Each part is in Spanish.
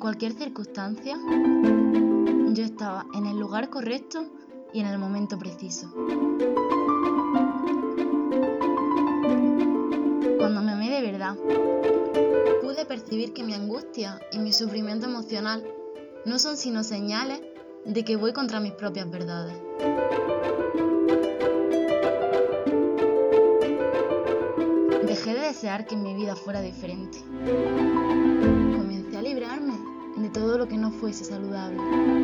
cualquier circunstancia, yo estaba en el lugar correcto y en el momento preciso. Cuando me amé de verdad, pude percibir que mi angustia y mi sufrimiento emocional no son sino señales de que voy contra mis propias verdades. Dejé de desear que mi vida fuera diferente. Comencé a librarme de todo lo que no fuese saludable.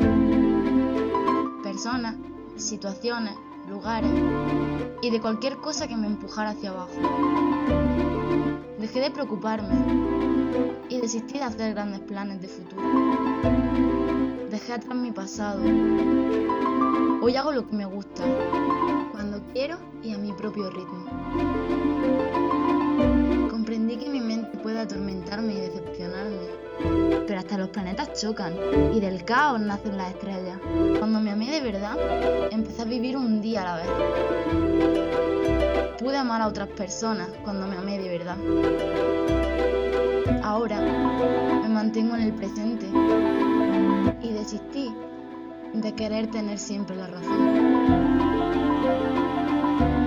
Personas, situaciones, lugares y de cualquier cosa que me empujara hacia abajo. Dejé de preocuparme y desistí de hacer grandes planes de futuro. Dejé atrás mi pasado. Hoy hago lo que me gusta, cuando quiero y a mi propio ritmo. Comprendí que mi mente puede atormentarme y decepcionarme, pero hasta los planetas chocan y del caos nacen las estrellas. Cuando me amé de verdad, empecé a vivir un día a la vez. Pude amar a otras personas cuando me amé de verdad. Ahora me mantengo en el presente y desistí de querer tener siempre la razón.